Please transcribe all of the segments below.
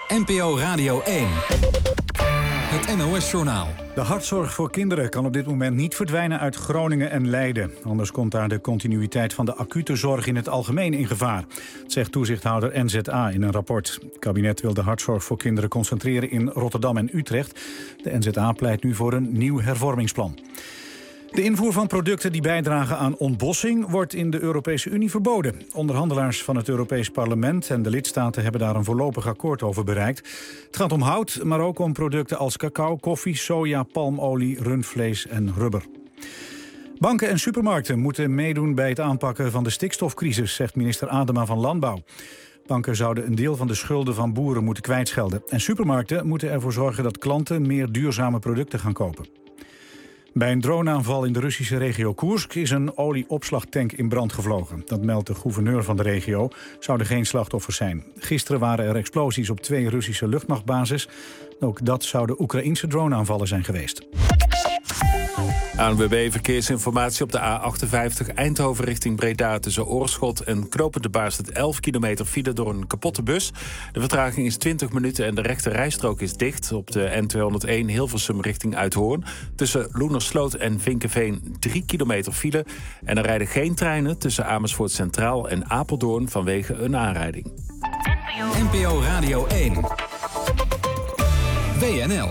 NPO Radio 1. Het NOS-journaal. De hartzorg voor kinderen kan op dit moment niet verdwijnen uit Groningen en Leiden. Anders komt daar de continuïteit van de acute zorg in het algemeen in gevaar. Dat zegt toezichthouder NZA in een rapport. Het kabinet wil de hartzorg voor kinderen concentreren in Rotterdam en Utrecht. De NZA pleit nu voor een nieuw hervormingsplan. De invoer van producten die bijdragen aan ontbossing wordt in de Europese Unie verboden. Onderhandelaars van het Europees Parlement en de lidstaten hebben daar een voorlopig akkoord over bereikt. Het gaat om hout, maar ook om producten als cacao, koffie, soja, palmolie, rundvlees en rubber. Banken en supermarkten moeten meedoen bij het aanpakken van de stikstofcrisis, zegt minister Adema van Landbouw. Banken zouden een deel van de schulden van boeren moeten kwijtschelden. En supermarkten moeten ervoor zorgen dat klanten meer duurzame producten gaan kopen. Bij een droneaanval in de Russische regio Koersk is een olieopslagtank in brand gevlogen. Dat meldt de gouverneur van de regio. Zouden geen slachtoffers zijn. Gisteren waren er explosies op 2 Russische luchtmachtbases. Ook dat zouden Oekraïense droneaanvallen zijn geweest. ANWB Verkeersinformatie op de A58 Eindhoven richting Breda tussen Oorschot en Knopende Baarstad 11 kilometer file door een kapotte bus. De vertraging is 20 minuten en de rechte rijstrook is dicht. Op de N201 Hilversum richting Uithoorn. Tussen Loenersloot en Vinkenveen 3 kilometer file. En er rijden geen treinen tussen Amersfoort Centraal en Apeldoorn vanwege een aanrijding. NPO Radio 1. WNL.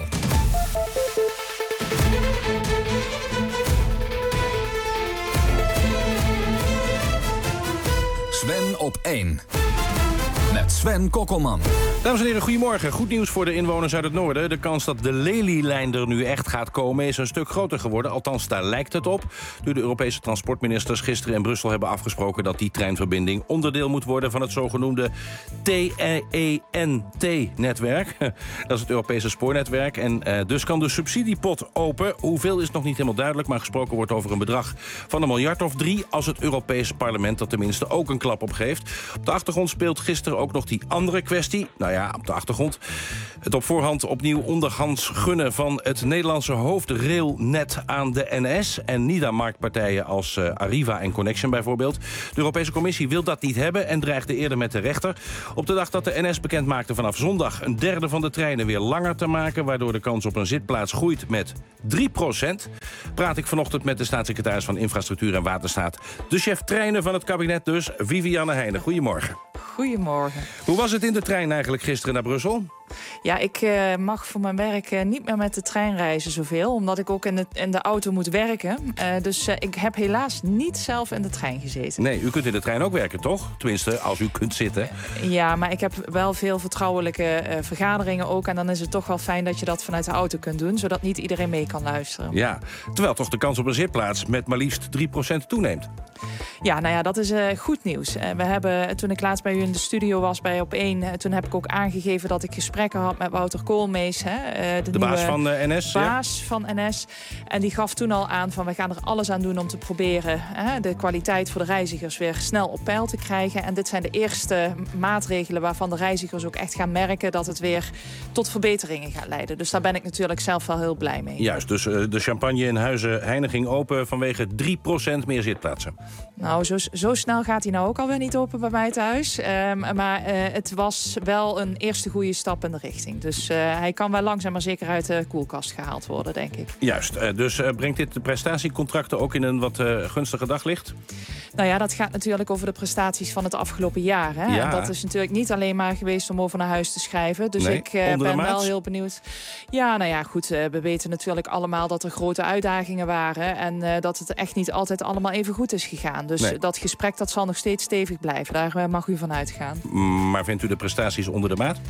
Sven op 1. Met Sven Kokkelman. Dames en heren, goedemorgen. Goed nieuws voor de inwoners uit het noorden. De kans dat de Lelylijn er nu echt gaat komen is een stuk groter geworden. Althans, daar lijkt het op. Nu de Europese transportministers gisteren in Brussel hebben afgesproken dat die treinverbinding onderdeel moet worden van het zogenoemde TEN-T-netwerk. Dat is het Europese spoornetwerk. En dus kan de subsidiepot open. Hoeveel is nog niet helemaal duidelijk, maar gesproken wordt over een bedrag van 1 miljard of 3... als het Europese parlement er tenminste ook een klap op geeft. Op de achtergrond speelt gisteren ook nog die andere kwestie. Nou ja, op de achtergrond. Het op voorhand opnieuw onderhands gunnen van het Nederlandse hoofdrailnet aan de NS... en NIDA-marktpartijen als Arriva en Connection bijvoorbeeld. De Europese Commissie wil dat niet hebben en dreigde eerder met de rechter. Op de dag dat de NS bekend maakte vanaf zondag 1/3 van de treinen weer langer te maken... waardoor de kans op een zitplaats groeit met 3%. Praat ik vanochtend met de staatssecretaris van Infrastructuur en Waterstaat. De chef treinen van het kabinet dus, Viviane Heijnen. Goedemorgen. Goedemorgen. Hoe was het in de trein eigenlijk gisteren naar Brussel? Ja, ik mag voor mijn werk niet meer met de trein reizen zoveel... omdat ik ook in de auto moet werken. Dus ik heb helaas niet zelf in de trein gezeten. Nee, u kunt in de trein ook werken, toch? Tenminste, als u kunt zitten. Ja, maar ik heb wel veel vertrouwelijke vergaderingen ook... en dan is het toch wel fijn dat je dat vanuit de auto kunt doen... zodat niet iedereen mee kan luisteren. Ja, terwijl toch de kans op een zitplaats met maar liefst 3% toeneemt. Ja, nou ja, dat is goed nieuws. We hebben, toen ik laatst bij u in de studio was bij Op1... toen heb ik ook aangegeven dat ik gesprekken had met Wouter Koolmees. De baas van NS. Baas van NS. En die gaf toen al aan van we gaan er alles aan doen om te proberen... de kwaliteit voor de reizigers weer snel op peil te krijgen. En dit zijn de eerste maatregelen waarvan de reizigers ook echt gaan merken... dat het weer tot verbeteringen gaat leiden. Dus daar ben ik natuurlijk zelf wel heel blij mee. Juist, dus de champagne in Huizen Heine ging open vanwege 3% meer zitplaatsen. Nou, zo snel gaat hij nou ook alweer niet open bij mij thuis. Maar het was wel een eerste goede stap in de richting. Dus hij kan wel langzaam maar zeker uit de koelkast gehaald worden, denk ik. Juist, dus brengt dit de prestatiecontracten ook in een wat gunstige daglicht? Nou ja, dat gaat natuurlijk over de prestaties van het afgelopen jaar. Hè? Ja. En dat is natuurlijk niet alleen maar geweest om over naar huis te schrijven. Dus nee, ik ben wel heel benieuwd. Ja, nou ja, goed. We weten natuurlijk allemaal dat er grote uitdagingen waren. En dat het echt niet altijd allemaal even goed is gegaan. Dus dat gesprek dat zal nog steeds stevig blijven. Daar mag u van uitgaan. Maar vindt u de prestaties onder de maat?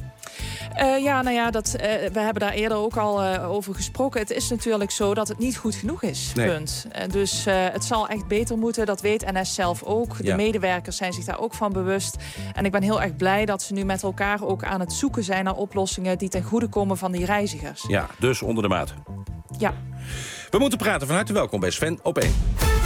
Ja, nou ja, we hebben daar eerder ook al over gesproken. Het is natuurlijk zo dat het niet goed genoeg is. Nee. Punt. Dus het zal echt beter moeten. Dat weet NS zelf ook. Ja. De medewerkers zijn zich daar ook van bewust. En ik ben heel erg blij dat ze nu met elkaar ook aan het zoeken zijn naar oplossingen die ten goede komen van die reizigers. Ja, dus onder de maat. Ja. We moeten praten. Van harte welkom bij Sven op 1.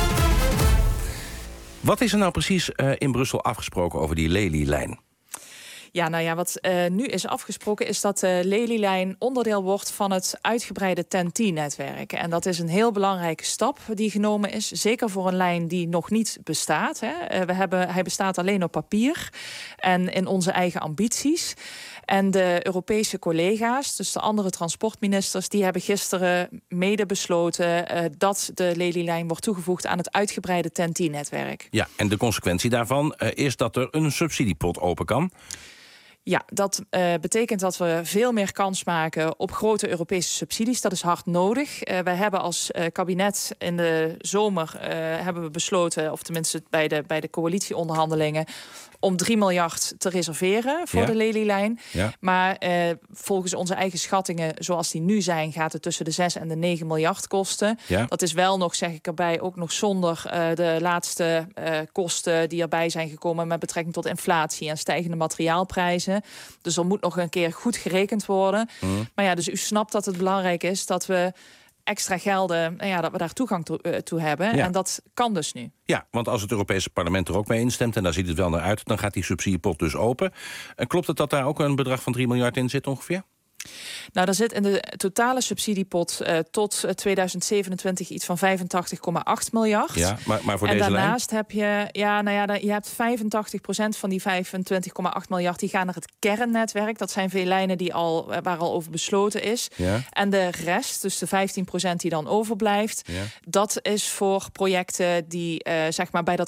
Wat is er nou precies in Brussel afgesproken over die Lelylijn? Ja, nou ja, wat nu is afgesproken is dat de Lelylijn onderdeel wordt van het uitgebreide TEN-T-netwerk. En dat is een heel belangrijke stap die genomen is. Zeker voor een lijn die nog niet bestaat. Hè. Hij bestaat alleen op papier en in onze eigen ambities. En de Europese collega's, dus de andere transportministers, die hebben gisteren mede besloten dat de Lelylijn wordt toegevoegd aan het uitgebreide TEN-T-netwerk. Ja, en de consequentie daarvan is dat er een subsidiepot open kan. Ja, dat betekent dat we veel meer kans maken op grote Europese subsidies. Dat is hard nodig. We hebben als kabinet in de zomer hebben we besloten, of tenminste bij de coalitieonderhandelingen, om 3 miljard te reserveren voor de Lelylijn. Ja. Maar volgens onze eigen schattingen, zoals die nu zijn, gaat het tussen de 6 en de 9 miljard kosten. Ja. Dat is wel nog, zeg ik erbij, ook nog zonder de laatste kosten die erbij zijn gekomen met betrekking tot inflatie en stijgende materiaalprijzen. Dus er moet nog een keer goed gerekend worden. Maar ja, dus u snapt dat het belangrijk is dat we extra gelden, dat we daar toegang toe hebben. Ja. En dat kan dus nu. Ja, want als het Europese parlement er ook mee instemt, en daar ziet het wel naar uit, dan gaat die subsidiepot dus open. En klopt het dat daar ook een bedrag van 3 miljard in zit ongeveer? Nou, daar zit in de totale subsidiepot tot 2027 iets van 85,8 miljard. Ja, maar voor en deze daarnaast lijn? Heb je, je hebt 85% van die 25,8 miljard die gaan naar het kernnetwerk. Dat zijn veel lijnen waar al over besloten is. Ja. En de rest, dus de 15% die dan overblijft, dat is voor projecten die zeg maar bij dat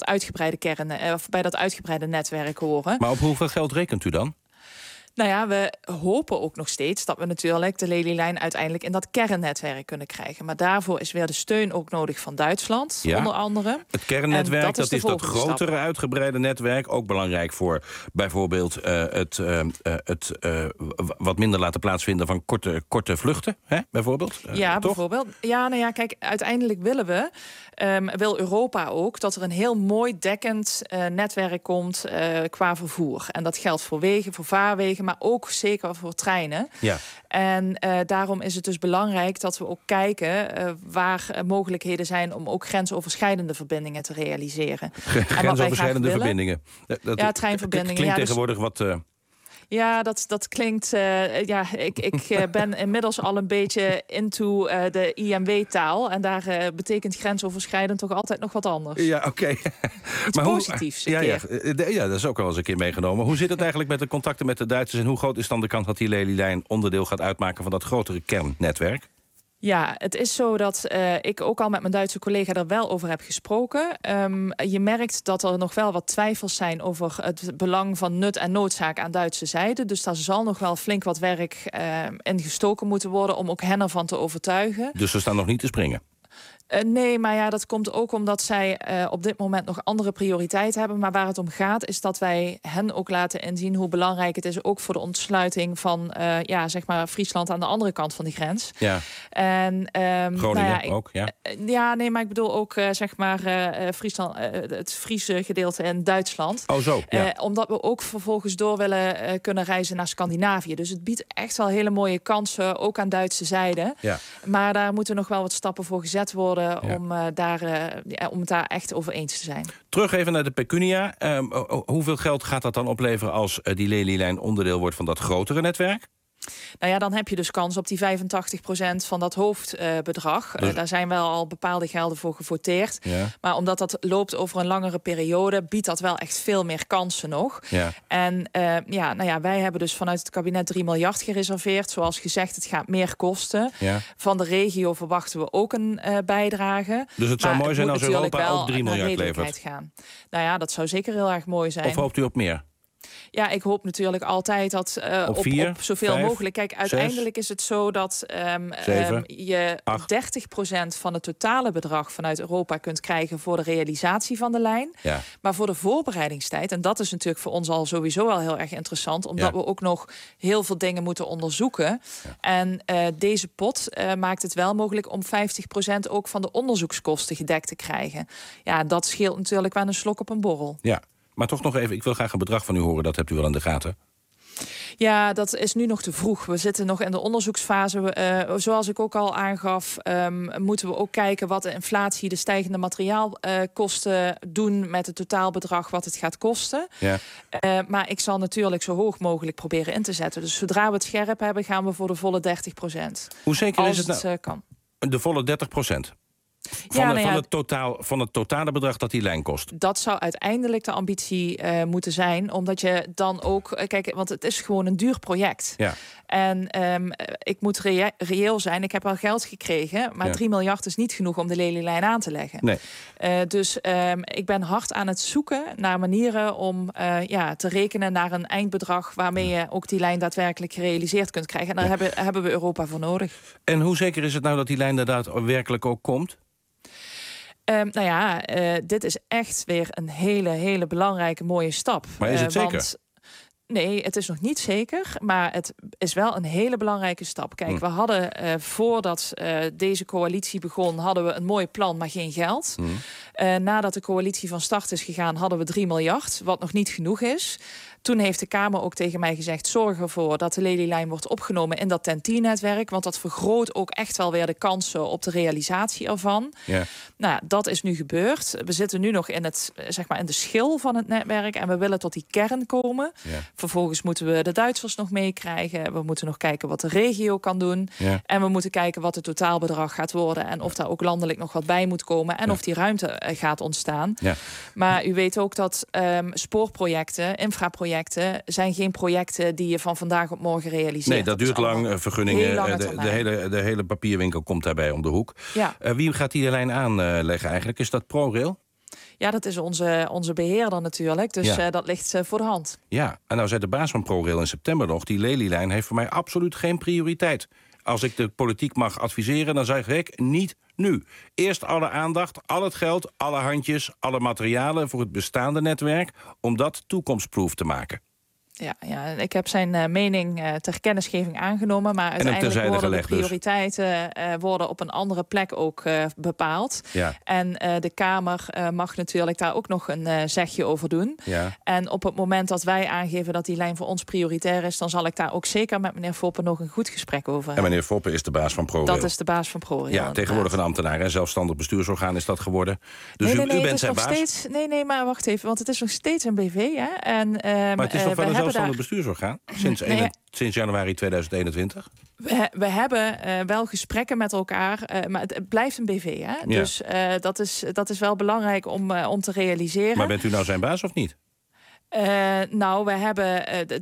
uitgebreide netwerk horen. Maar op hoeveel geld rekent u dan? Nou ja, we hopen ook nog steeds dat we natuurlijk de Lelylijn uiteindelijk in dat kernnetwerk kunnen krijgen. Maar daarvoor is weer de steun ook nodig van Duitsland, onder andere. Het kernnetwerk, dat is dat grotere, uitgebreide netwerk. Ook belangrijk voor bijvoorbeeld het wat minder laten plaatsvinden van korte vluchten, hè, bijvoorbeeld. Ja, toch? Bijvoorbeeld. Ja, kijk, uiteindelijk wil Europa ook dat er een heel mooi dekkend netwerk komt qua vervoer. En dat geldt voor wegen, voor vaarwegen, maar ook zeker voor treinen. Ja. En daarom is het dus belangrijk dat we ook kijken waar mogelijkheden zijn om ook grensoverschrijdende verbindingen te realiseren. Grensoverschrijdende verbindingen. Treinverbindingen. Klinkt tegenwoordig wat... Ja, dat klinkt... Ik ben inmiddels al een beetje into de IMW-taal. En daar betekent grensoverschrijdend toch altijd nog wat anders. Ja, oké. Iets positiefs een keer. Ja, dat is ook wel eens een keer meegenomen. Hoe zit het eigenlijk met de contacten met de Duitsers? En hoe groot is dan de kans dat die Lelylijn onderdeel gaat uitmaken van dat grotere kernnetwerk? Ja, het is zo dat ik ook al met mijn Duitse collega er wel over heb gesproken. Je merkt dat er nog wel wat twijfels zijn over het belang van nut en noodzaak aan Duitse zijde. Dus daar zal nog wel flink wat werk in gestoken moeten worden om ook hen ervan te overtuigen. Dus ze staan nog niet te springen? Nee, maar ja, dat komt ook omdat zij op dit moment nog andere prioriteiten hebben. Maar waar het om gaat is dat wij hen ook laten inzien hoe belangrijk het is, ook voor de ontsluiting van zeg maar Friesland aan de andere kant van de grens. Ja. En Groningen ook, ja. Maar ik bedoel ook zeg maar Friesland, het Friese gedeelte in Duitsland. Oh zo. Ja. Omdat we ook vervolgens door willen kunnen reizen naar Scandinavië. Dus het biedt echt wel hele mooie kansen, ook aan Duitse zijde. Ja. Maar daar moeten nog wel wat stappen voor gezet worden. Om het daar echt over eens te zijn. Terug even naar de pecunia. Hoeveel geld gaat dat dan opleveren als die Lelylijn onderdeel wordt van dat grotere netwerk? Nou ja, dan heb je dus kans op die 85% van dat hoofdbedrag. Daar zijn wel al bepaalde gelden voor gevoteerd. Ja. Maar omdat dat loopt over een langere periode, biedt dat wel echt veel meer kansen nog. Ja. En wij hebben dus vanuit het kabinet 3 miljard gereserveerd. Zoals gezegd, het gaat meer kosten. Ja. Van de regio verwachten we ook een bijdrage. Dus het zou mooi zijn als Europa ook 3 miljard levert? Nou ja, dat zou zeker heel erg mooi zijn. Of hoopt u op meer? Ja, ik hoop natuurlijk altijd dat op zoveel 5, mogelijk. Kijk, uiteindelijk 6, is het zo dat 7, je 30% van het totale bedrag vanuit Europa kunt krijgen voor de realisatie van de lijn. Ja. Maar voor de voorbereidingstijd, en dat is natuurlijk voor ons al sowieso al heel erg interessant, omdat we ook nog heel veel dingen moeten onderzoeken. Ja. En deze pot maakt het wel mogelijk om 50% ook van de onderzoekskosten gedekt te krijgen. Ja, dat scheelt natuurlijk wel een slok op een borrel. Ja. Maar toch nog even, ik wil graag een bedrag van u horen. Dat hebt u wel in de gaten. Ja, dat is nu nog te vroeg. We zitten nog in de onderzoeksfase. Zoals ik ook al aangaf, moeten we ook kijken wat de inflatie, de stijgende materiaalkosten doen met het totaalbedrag wat het gaat kosten. Ja. Maar ik zal natuurlijk zo hoog mogelijk proberen in te zetten. Dus zodra we het scherp hebben, gaan we voor de volle 30%. Hoe zeker is het nou? Kan. De volle 30%? Van het totale bedrag dat die lijn kost. Dat zou uiteindelijk de ambitie moeten zijn. Omdat je dan ook... Kijk, want het is gewoon een duur project. Ja. En ik moet reëel zijn. Ik heb al geld gekregen. Maar 3 miljard is niet genoeg om de lelielijn aan te leggen. Nee. Dus ik ben hard aan het zoeken naar manieren om te rekenen naar een eindbedrag waarmee je ook die lijn daadwerkelijk gerealiseerd kunt krijgen. En daar hebben we Europa voor nodig. En hoe zeker is het nou dat die lijn daadwerkelijk ook komt? Dit is echt weer een hele belangrijke mooie stap. Maar is het zeker? Nee, het is nog niet zeker, maar het is wel een hele belangrijke stap. Kijk, we hadden voordat deze coalitie begon, hadden we een mooi plan, maar geen geld. Nadat de coalitie van start is gegaan, hadden we 3 miljard, wat nog niet genoeg is. Toen heeft de Kamer ook tegen mij gezegd, zorg ervoor dat de lelielijn wordt opgenomen in dat TEN-T-netwerk, want dat vergroot ook echt wel weer de kansen op de realisatie ervan. Ja. Nou, dat is nu gebeurd. We zitten nu nog in in de schil van het netwerk en we willen tot die kern komen. Ja. Vervolgens moeten we de Duitsers nog meekrijgen. We moeten nog kijken wat de regio kan doen. Ja. En we moeten kijken wat het totaalbedrag gaat worden en of daar ook landelijk nog wat bij moet komen en of die ruimte gaat ontstaan. Ja. Maar u weet ook dat spoorprojecten, infraprojecten, zijn geen projecten die je van vandaag op morgen realiseert. Nee, dat duurt lang. Vergunningen, de hele papierwinkel komt daarbij om de hoek. Ja. Wie gaat die lijn aanleggen eigenlijk? Is dat ProRail? Ja, dat is onze beheerder natuurlijk. Dus dat ligt voor de hand. Ja, en nou zei de baas van ProRail in september nog, die lelielijn heeft voor mij absoluut geen prioriteit. Als ik de politiek mag adviseren, dan zeg ik niet nu. Eerst alle aandacht, al het geld, alle handjes, alle materialen voor het bestaande netwerk, om dat toekomstproof te maken. Ja, ik heb zijn mening ter kennisgeving aangenomen, maar uiteindelijk worden de prioriteiten worden op een andere plek ook bepaald. Ja. En de Kamer mag natuurlijk daar ook nog een zegje over doen. Ja. En op het moment dat wij aangeven dat die lijn voor ons prioritair is, dan zal ik daar ook zeker met meneer Foppe nog een goed gesprek over hebben. En meneer Foppe is de baas van ProRail. Dat is de baas van ProRail. Ja, tegenwoordig een ambtenaar, een zelfstandig bestuursorgaan is dat geworden. Dus u bent zijn baas? Steeds, nee, maar wacht even, want het is nog steeds een BV. Hè? En, maar het is nog wel een zelfstandig bestuursorgaan sinds januari 2021? We hebben wel gesprekken met elkaar, maar het blijft een BV. Hè? Ja. Dus dat is wel belangrijk om te realiseren. Maar bent u nou zijn baas of niet? We hebben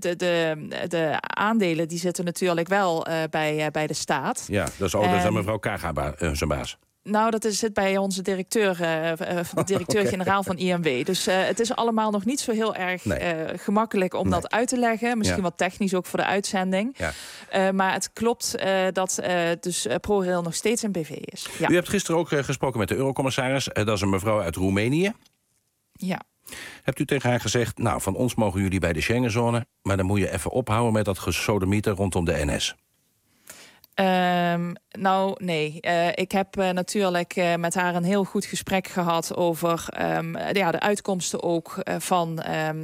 de aandelen, die zitten natuurlijk wel bij de staat. Ja, dat is mevrouw Kaga zijn baas. Nou, dat zit bij onze directeur-generaal van INW. Dus het is allemaal nog niet zo heel erg gemakkelijk om dat uit te leggen. Misschien wat technisch ook voor de uitzending. Ja. Maar het klopt dat ProRail nog steeds een BV is. Ja. U hebt gisteren ook gesproken met de eurocommissaris. Dat is een mevrouw uit Roemenië. Ja. Hebt u tegen haar gezegd, nou, van ons mogen jullie bij de Schengenzone, maar dan moet je even ophouden met dat gesodemieter rondom de NS? Nee. Ik heb natuurlijk met haar een heel goed gesprek gehad over de uitkomsten ook van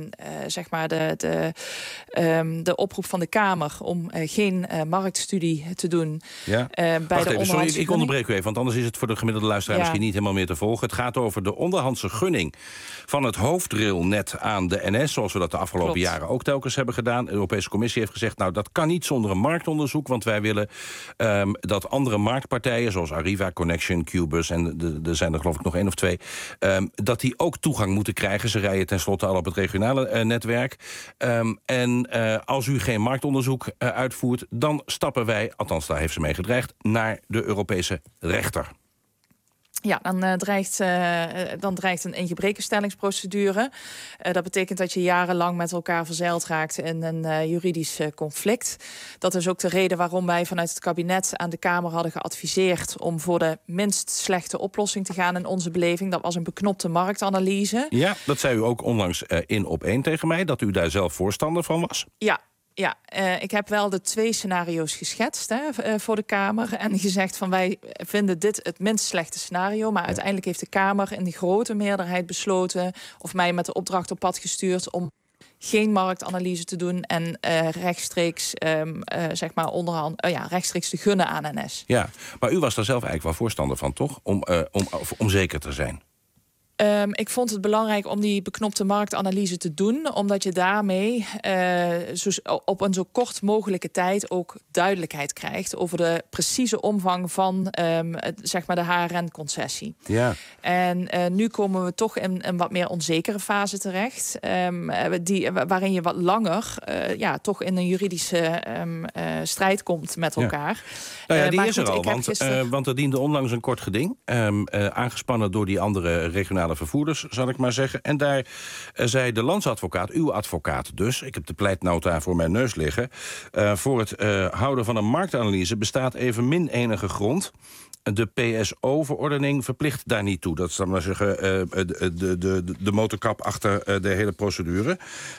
de oproep van de Kamer om geen marktstudie te doen. Ja. Ik onderbreek u even, want anders is het voor de gemiddelde luisteraar misschien niet helemaal meer te volgen. Het gaat over de onderhandse gunning van het hoofdrailnet aan de NS, zoals we dat de afgelopen jaren ook telkens hebben gedaan. De Europese Commissie heeft gezegd, nou, dat kan niet zonder een marktonderzoek, want wij willen dat andere marktpartijen, zoals Arriva, Connection, Qbus, en er zijn er geloof ik nog 1 of 2... dat die ook toegang moeten krijgen. Ze rijden tenslotte al op het regionale netwerk. Als u geen marktonderzoek uitvoert, dan stappen wij, althans daar heeft ze mee gedreigd, naar de Europese rechter. Ja, dan dreigt een ingebrekenstellingsprocedure. Dat betekent dat je jarenlang met elkaar verzeild raakt in een juridisch conflict. Dat is ook de reden waarom wij vanuit het kabinet aan de Kamer hadden geadviseerd om voor de minst slechte oplossing te gaan in onze beleving. Dat was een beknopte marktanalyse. Ja, dat zei u ook onlangs in Op1 tegen mij, dat u daar zelf voorstander van was. Ja, ik heb wel de 2 scenario's geschetst voor de Kamer. En gezegd van wij vinden dit het minst slechte scenario. Maar uiteindelijk heeft de Kamer in die grote meerderheid besloten, of mij met de opdracht op pad gestuurd, om geen marktanalyse te doen en rechtstreeks rechtstreeks te gunnen aan NS. Ja, maar u was daar zelf eigenlijk wel voorstander van, toch? Om zeker te zijn. Ik vond het belangrijk om die beknopte marktanalyse te doen, omdat je daarmee op een zo kort mogelijke tijd ook duidelijkheid krijgt over de precieze omvang van zeg maar de HRN-concessie. Ja. En nu komen we toch in een wat meer onzekere fase terecht, waarin je wat langer toch in een juridische strijd komt met elkaar. Nou ja, die is er al, want er diende onlangs een kort geding, aangespannen door die andere regionale vervoerders, zal ik maar zeggen. En daar zei de landsadvocaat, uw advocaat dus, ik heb de pleitnota voor mijn neus liggen, voor het houden van een marktanalyse bestaat evenmin enige grond. De PSO-verordening verplicht daar niet toe. Dat is dan maar zeggen de motorkap achter de hele procedure.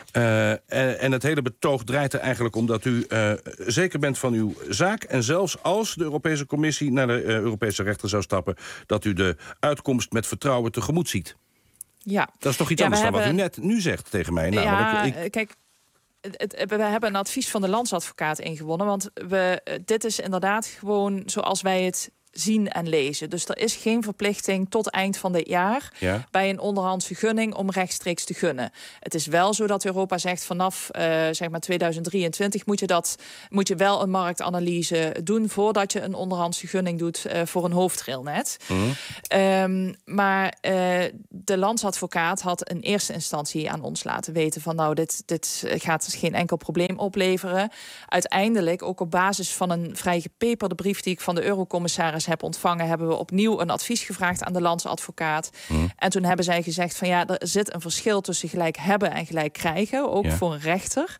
En het hele betoog draait er eigenlijk om dat u zeker bent van uw zaak. En zelfs als de Europese Commissie naar de Europese rechter zou stappen, dat u de uitkomst met vertrouwen tegemoet ziet. Ja. Dat is toch iets anders dan wat u net nu zegt tegen mij. Kijk, we hebben een advies van de landsadvocaat ingewonnen. Want dit is inderdaad gewoon zoals wij het zien en lezen. Dus er is geen verplichting tot eind van dit jaar bij een onderhandse gunning om rechtstreeks te gunnen. Het is wel zo dat Europa zegt vanaf zeg maar 2023 moet je wel een marktanalyse doen voordat je een onderhandse gunning doet voor een hoofdrailnet. Maar de landsadvocaat had in eerste instantie aan ons laten weten van nou, dit gaat geen enkel probleem opleveren. Uiteindelijk, ook op basis van een vrij gepeperde brief die ik van de Eurocommissaris heb ontvangen, hebben we opnieuw een advies gevraagd aan de landsadvocaat. En toen hebben zij gezegd van ja, er zit een verschil tussen gelijk hebben en gelijk krijgen, ook voor een rechter.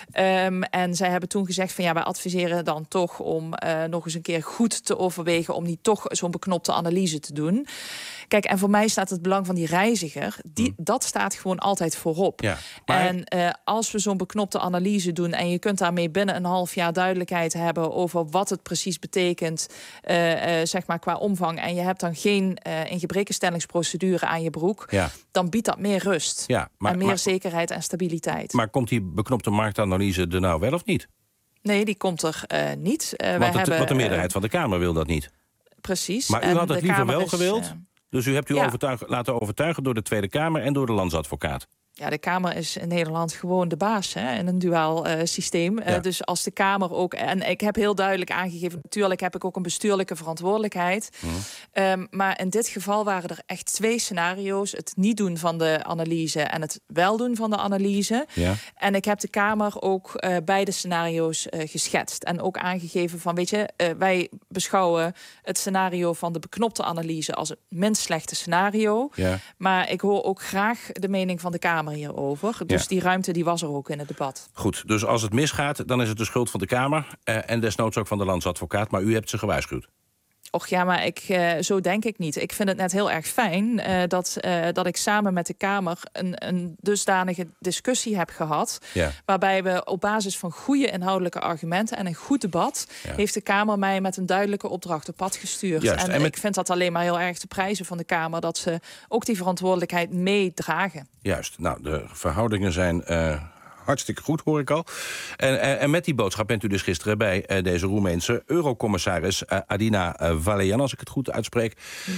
En zij hebben toen gezegd van ja, wij adviseren dan toch om nog eens een keer goed te overwegen om niet toch zo'n beknopte analyse te doen. Kijk, en voor mij staat het belang van die reiziger, dat staat gewoon altijd voorop. Ja, maar en als we zo'n beknopte analyse doen en je kunt daarmee binnen een half jaar duidelijkheid hebben over wat het precies betekent, zeg maar qua omvang, en je hebt dan geen ingebrekenstellingsprocedure aan je broek, dan biedt dat meer rust en meer zekerheid en stabiliteit. Maar komt die beknopte marktanalyse er nou wel of niet? Nee, die komt er niet. Want de meerderheid van de Kamer wil dat niet. Precies. Maar u had het liever wel gewild? Dus u hebt u laten overtuigen door de Tweede Kamer en door de landsadvocaat? Ja, de Kamer is in Nederland gewoon de baas in een duaal systeem. Dus als de Kamer ook... En ik heb heel duidelijk aangegeven, natuurlijk heb ik ook een bestuurlijke verantwoordelijkheid. Maar in dit geval waren er echt 2 scenario's. Het niet doen van de analyse en het wel doen van de analyse. En ik heb de Kamer ook beide scenario's geschetst. En ook aangegeven van, weet je, wij beschouwen het scenario van de beknopte analyse als het minst slechte scenario. Maar ik hoor ook graag de mening van de Kamer hierover. Dus die ruimte die was er ook in het debat. Goed, dus als het misgaat, dan is het de schuld van de Kamer en desnoods ook van de landsadvocaat, maar u hebt ze gewaarschuwd. Och ja, maar zo denk ik niet. Ik vind het net heel erg fijn dat ik samen met de Kamer een dusdanige discussie heb gehad, waarbij we op basis van goede inhoudelijke argumenten en een goed debat heeft de Kamer mij met een duidelijke opdracht op pad gestuurd. Juist, en ik vind dat alleen maar heel erg te prijzen van de Kamer, dat ze ook die verantwoordelijkheid meedragen. Juist, nou, de verhoudingen zijn hartstikke goed, hoor ik al. En met die boodschap bent u dus gisteren bij deze Roemeense eurocommissaris Adina Vălean, als ik het goed uitspreek,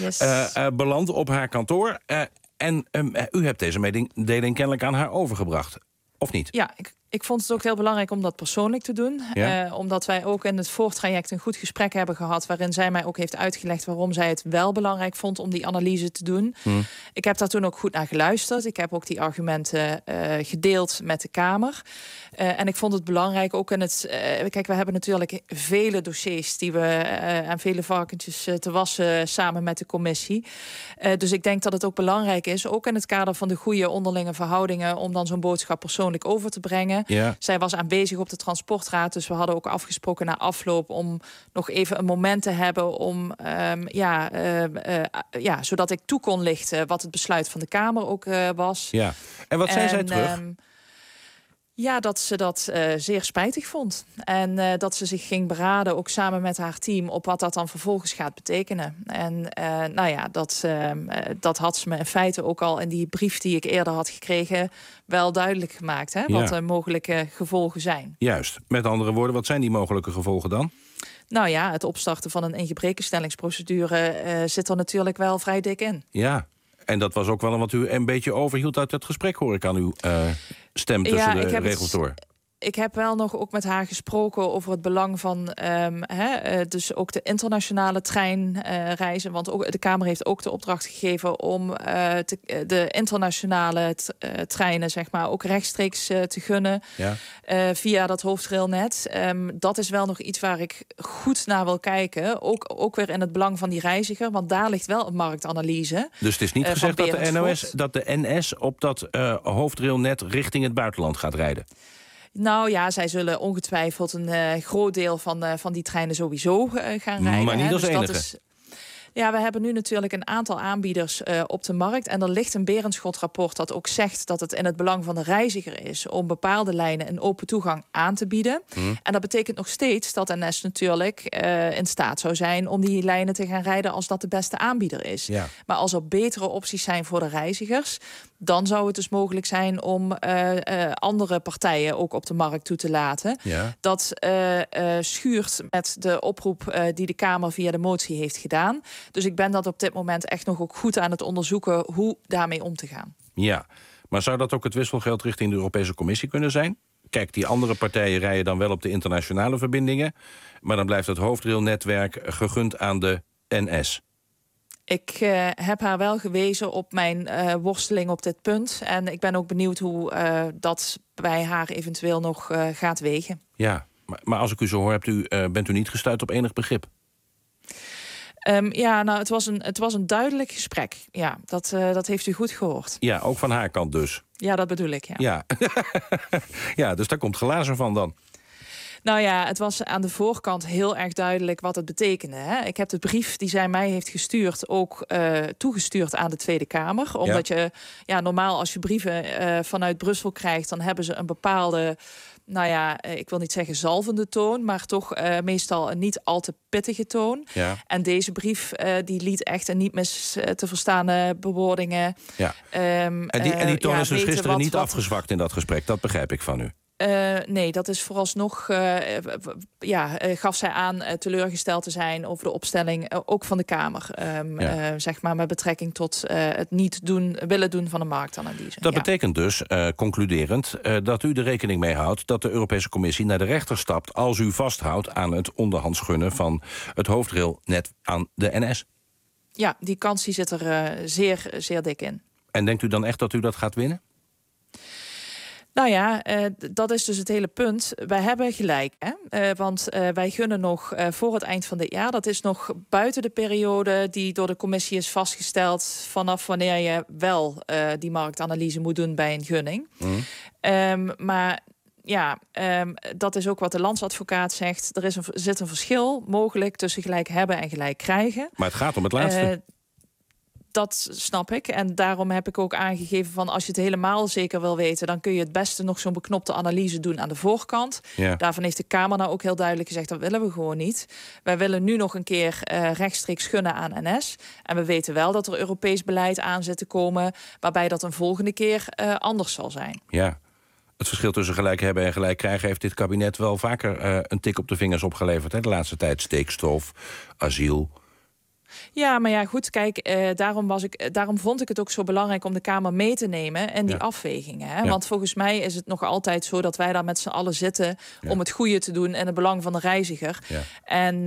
beland op haar kantoor. En u hebt deze mededeling kennelijk aan haar overgebracht, of niet? Ja, ik vond het ook heel belangrijk om dat persoonlijk te doen. Omdat wij ook in het voortraject een goed gesprek hebben gehad, waarin zij mij ook heeft uitgelegd waarom zij het wel belangrijk vond om die analyse te doen. Ik heb daar toen ook goed naar geluisterd. Ik heb ook die argumenten gedeeld met de Kamer. En ik vond het belangrijk ook in het... kijk, we hebben natuurlijk vele dossiers die we en vele varkentjes te wassen samen met de commissie. Dus ik denk dat het ook belangrijk is, ook in het kader van de goede onderlinge verhoudingen, om dan zo'n boodschap persoonlijk over te brengen. Zij was aanwezig op de transportraad, dus we hadden ook afgesproken na afloop om nog even een moment te hebben om zodat ik toe kon lichten wat het besluit van de Kamer ook was. Ja. En wat zei zij terug? Dat ze dat zeer spijtig vond. En dat ze zich ging beraden, ook samen met haar team, op wat dat dan vervolgens gaat betekenen. En dat had ze me in feite ook al in die brief die ik eerder had gekregen wel duidelijk gemaakt, wat de mogelijke gevolgen zijn. Juist. Met andere woorden, wat zijn die mogelijke gevolgen dan? Nou ja, het opstarten van een ingebrekenstellingsprocedure zit er natuurlijk wel vrij dik in. Ja. En dat was ook wel wat u een beetje overhield uit het gesprek, hoor ik aan uw stem tussen de regels door. Ik heb wel nog ook met haar gesproken over het belang van dus ook de internationale treinreizen. Want ook, de Kamer heeft ook de opdracht gegeven om de internationale treinen zeg maar, ook rechtstreeks te gunnen via dat hoofdrailnet. Dat is wel nog iets waar ik goed naar wil kijken. Ook weer in het belang van die reiziger, want daar ligt wel een marktanalyse. Dus het is niet gezegd dat de NS op dat hoofdrailnet richting het buitenland gaat rijden? Nou ja, zij zullen ongetwijfeld een groot deel van die treinen sowieso gaan rijden. Maar niet als enige. Ja, we hebben nu natuurlijk een aantal aanbieders op de markt. En er ligt een Berenschot-rapport dat ook zegt dat het in het belang van de reiziger is om bepaalde lijnen een open toegang aan te bieden. En dat betekent nog steeds dat NS natuurlijk in staat zou zijn om die lijnen te gaan rijden als dat de beste aanbieder is. Ja. Maar als er betere opties zijn voor de reizigers, dan zou het dus mogelijk zijn om andere partijen ook op de markt toe te laten. Ja. Dat schuurt met de oproep die de Kamer via de motie heeft gedaan. Dus ik ben dat op dit moment echt nog ook goed aan het onderzoeken hoe daarmee om te gaan. Ja, maar zou dat ook het wisselgeld richting de Europese Commissie kunnen zijn? Kijk, die andere partijen rijden dan wel op de internationale verbindingen, maar dan blijft het hoofdrailnetwerk gegund aan de NS. Ik heb haar wel gewezen op mijn worsteling op dit punt. En ik ben ook benieuwd hoe dat bij haar eventueel nog gaat wegen. Ja, maar als ik u zo hoor, bent u niet gestuurd op enig begrip? Het was een duidelijk gesprek. Ja, dat heeft u goed gehoord. Ja, ook van haar kant dus. Ja, dat bedoel ik, ja. Ja, dus daar komt glazen van dan. Nou ja, het was aan de voorkant heel erg duidelijk wat het betekende. Hè? Ik heb de brief die zij mij heeft gestuurd ook toegestuurd aan de Tweede Kamer. Omdat je normaal als je brieven vanuit Brussel krijgt, dan hebben ze een bepaalde, ik wil niet zeggen zalvende toon, maar toch meestal een niet al te pittige toon. Ja. En deze brief die liet echt een niet mis te verstaande bewoordingen. Ja. En die toon is dus gisteren niet afgezwakt in dat gesprek, dat begrijp ik van u. Nee, dat is vooralsnog, gaf zij aan teleurgesteld te zijn over de opstelling, ook van de Kamer. Zeg maar met betrekking tot het niet willen doen van de marktanalyse. Dat betekent dus, concluderend, dat u er rekening mee houdt dat de Europese Commissie naar de rechter stapt als u vasthoudt aan het onderhands gunnen van het hoofdrailnet aan de NS. Ja, die kans die zit er zeer, zeer dik in. En denkt u dan echt dat u dat gaat winnen? Nou ja, dat is dus het hele punt. Wij hebben gelijk, hè? Want wij gunnen nog voor het eind van dit jaar. Dat is nog buiten de periode die door de commissie is vastgesteld vanaf wanneer je wel die marktanalyse moet doen bij een gunning. Maar dat is ook wat de landsadvocaat zegt. Er zit een verschil mogelijk tussen gelijk hebben en gelijk krijgen. Maar het gaat om het laatste. Dat snap ik. En daarom heb ik ook aangegeven van als je het helemaal zeker wil weten, dan kun je het beste nog zo'n beknopte analyse doen aan de voorkant. Ja. Daarvan heeft de Kamer nou ook heel duidelijk gezegd, dat willen we gewoon niet. Wij willen nu nog een keer rechtstreeks gunnen aan NS. En we weten wel dat er Europees beleid aan zit te komen, waarbij dat een volgende keer anders zal zijn. Ja. Het verschil tussen gelijk hebben en gelijk krijgen heeft dit kabinet wel vaker een tik op de vingers opgeleverd. Hè? De laatste tijd steekstof, asiel. Ja, maar ja, goed, kijk, daarom vond ik het ook zo belangrijk om de Kamer mee te nemen en die afwegingen. Hè? Ja. Want volgens mij is het nog altijd zo dat wij daar met z'n allen zitten om het goede te doen en het belang van de reiziger. Ja. En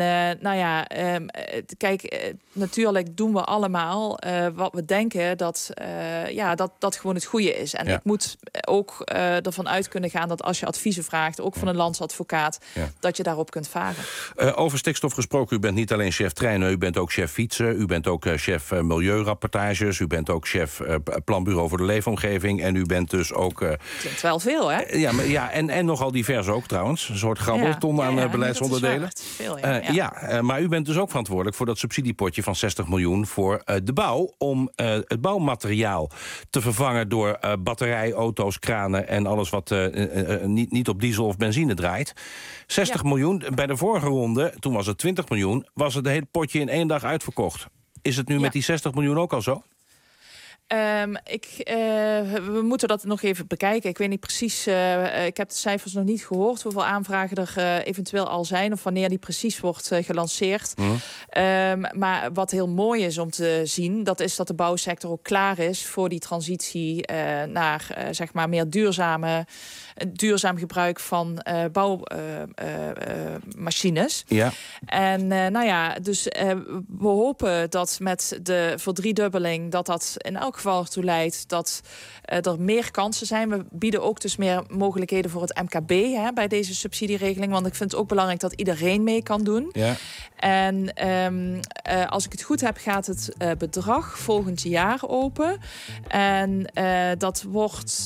kijk, natuurlijk doen we allemaal wat we denken dat gewoon het goede is. En ik moet ook ervan uit kunnen gaan dat als je adviezen vraagt, ook van een landsadvocaat, dat je daarop kunt varen. Over stikstof gesproken, u bent niet alleen chef treinen, u bent ook chef fietsen, u bent ook chef milieurapportages, u bent ook chef planbureau voor de leefomgeving en u bent dus ook... Klinkt wel veel, hè? En nogal divers ook trouwens. Een soort grabbelton aan beleidsonderdelen. Veel, maar u bent dus ook verantwoordelijk voor dat subsidiepotje van 60 miljoen voor de bouw, om het bouwmateriaal te vervangen door batterijauto's, kranen en alles wat niet op diesel of benzine draait. 60 miljoen, bij de vorige ronde, toen was het 20 miljoen, was het hele potje in 1 dag uitverkocht. Is het nu met die 60 miljoen ook al zo? We moeten dat nog even bekijken. Ik weet niet precies, ik heb de cijfers nog niet gehoord... hoeveel aanvragen er eventueel al zijn... of wanneer die precies wordt gelanceerd. Maar wat heel mooi is om te zien... dat is dat de bouwsector ook klaar is voor die transitie... naar zeg maar meer duurzaam gebruik van bouwmachines. En dus we hopen dat met de verdriedubbeling... dat in elk geval ertoe leidt dat er meer kansen zijn. We bieden ook dus meer mogelijkheden voor het MKB bij deze subsidieregeling. Want ik vind het ook belangrijk dat iedereen mee kan doen. Ja. En als ik het goed heb, gaat het bedrag volgend jaar open. En dat wordt...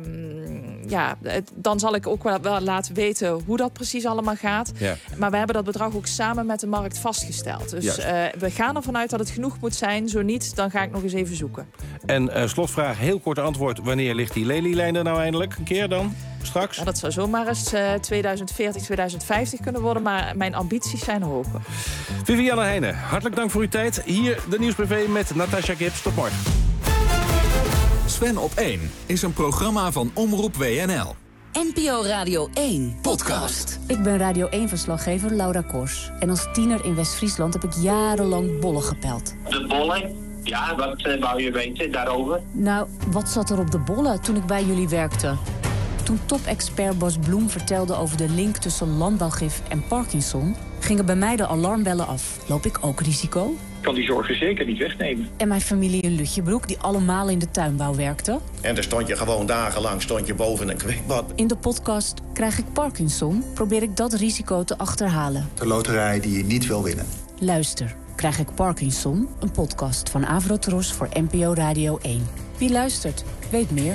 dan zal ik ook wel laten weten hoe dat precies allemaal gaat. Ja. Maar we hebben dat bedrag ook samen met de markt vastgesteld. Dus we gaan ervan uit dat het genoeg moet zijn. Zo niet, dan ga ik nog eens even zoeken. En slotvraag, heel kort antwoord. Wanneer ligt die lelielijn er nou eindelijk? Een keer dan? Straks? Ja, dat zou zomaar eens 2040, 2050 kunnen worden. Maar mijn ambities zijn hoger. Vivianne Heijnen, hartelijk dank voor uw tijd. Hier de Nieuwsbv met Natasja Gips. Tot morgen. Sven op 1 is een programma van Omroep WNL. NPO Radio 1 podcast. Ik ben Radio 1-verslaggever Laura Kors. En als tiener in West-Friesland heb ik jarenlang bollen gepeld. De bollen? Ja, wat wou je weten daarover? Nou, wat zat er op de bollen toen ik bij jullie werkte? Toen top-expert Bas Bloem vertelde over de link tussen landbouwgif en Parkinson... gingen bij mij de alarmbellen af. Loop ik ook risico? Ik kan die zorgen zeker niet wegnemen. En mijn familie in Lutjebroek, die allemaal in de tuinbouw werkte. En daar stond je gewoon dagenlang boven een kweekbad. In de podcast Krijg ik Parkinson probeer ik dat risico te achterhalen. De loterij die je niet wil winnen. Luister, Krijg ik Parkinson? Een podcast van Avrotros voor NPO Radio 1. Wie luistert, weet meer.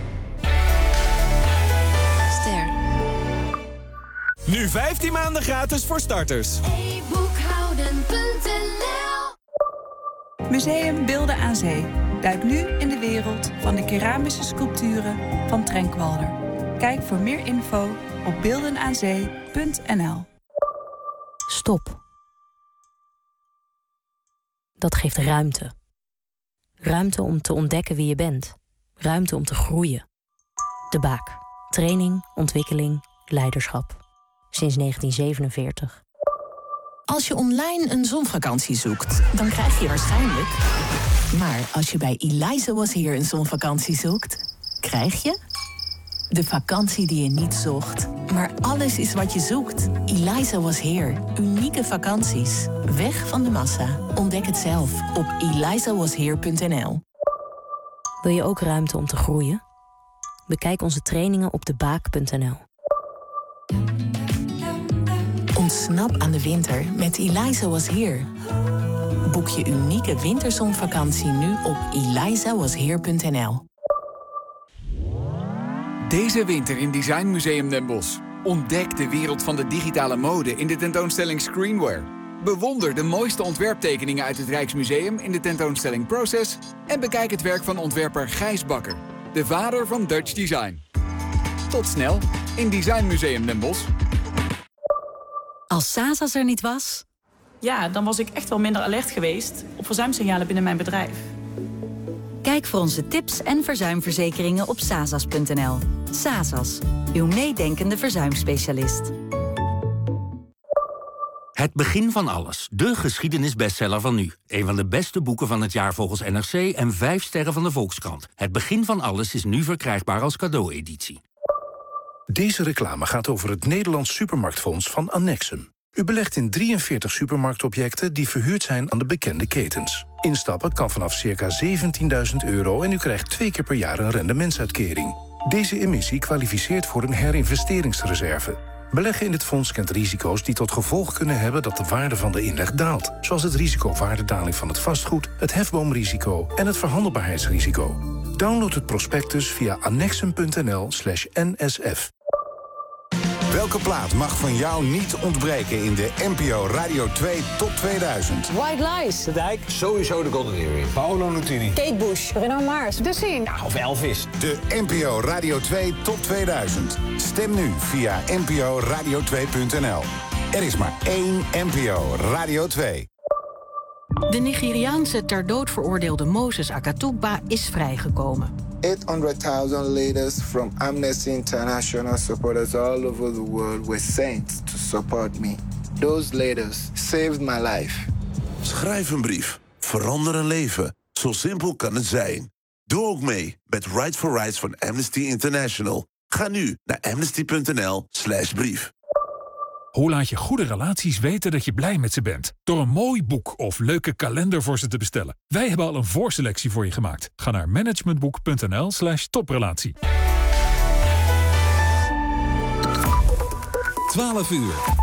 Ster. Nu 15 maanden gratis voor starters. Museum Beelden aan Zee duikt nu in de wereld van de keramische sculpturen van Trenkwalder. Kijk voor meer info op beeldenaanzee.nl. Stop. Dat geeft ruimte. Ruimte om te ontdekken wie je bent. Ruimte om te groeien. De Baak. Training, ontwikkeling, leiderschap. Sinds 1947. Als je online een zonvakantie zoekt, dan krijg je waarschijnlijk... Maar als je bij Eliza Was Here een zonvakantie zoekt, krijg je... de vakantie die je niet zocht. Maar alles is wat je zoekt. Eliza Was Here. Unieke vakanties. Weg van de massa. Ontdek het zelf op elizawashere.nl. Wil je ook ruimte om te groeien? Bekijk onze trainingen op debaak.nl. Ontsnap aan de winter met Eliza Was Here. Boek je unieke winterzonvakantie nu op elizawashere.nl. Deze winter in Design Museum Den Bosch. Ontdek de wereld van de digitale mode in de tentoonstelling Screenware. Bewonder de mooiste ontwerptekeningen uit het Rijksmuseum in de tentoonstelling Process. En bekijk het werk van ontwerper Gijs Bakker, de vader van Dutch Design. Tot snel in Design Museum Den Bosch. Als Sasas er niet was... Ja, dan was ik echt wel minder alert geweest op verzuimsignalen binnen mijn bedrijf. Kijk voor onze tips en verzuimverzekeringen op sasas.nl. Sasas, uw meedenkende verzuimspecialist. Het begin van alles. De geschiedenisbestseller van nu. Een van de beste boeken van het jaar volgens NRC en 5 sterren van de Volkskrant. Het begin van alles is nu verkrijgbaar als cadeaueditie. Deze reclame gaat over het Nederlands Supermarktfonds van Annexum. U belegt in 43 supermarktobjecten die verhuurd zijn aan de bekende ketens. Instappen kan vanaf circa €17.000 en u krijgt 2 keer per jaar een rendementsuitkering. Deze emissie kwalificeert voor een herinvesteringsreserve. Beleggen in dit fonds kent risico's die tot gevolg kunnen hebben dat de waarde van de inleg daalt. Zoals het risicowaardedaling van het vastgoed, het hefboomrisico en het verhandelbaarheidsrisico. Download het prospectus via annexum.nl/nsf. Welke plaat mag van jou niet ontbreken in de NPO Radio 2 Top 2000? White Lies. De Dijk. Sowieso de Golden Earring. Paolo Nutini. Kate Bush. Bruno Mars. The Scene. Of Elvis. De NPO Radio 2 Top 2000. Stem nu via nporadio2.nl. Er is maar 1 NPO Radio 2. De Nigeriaanse ter dood veroordeelde Moses Akatugba is vrijgekomen. 800,000 leaders from Amnesty International supporters all over the world were sent to support me. Those leaders saved my life. Schrijf een brief. Verander een leven. Zo simpel kan het zijn. Doe ook mee met Right for Rights van Amnesty International. Ga nu naar amnesty.nl/brief. Hoe laat je goede relaties weten dat je blij met ze bent? Door een mooi boek of leuke kalender voor ze te bestellen. Wij hebben al een voorselectie voor je gemaakt. Ga naar managementboek.nl/toprelatie. 12 uur.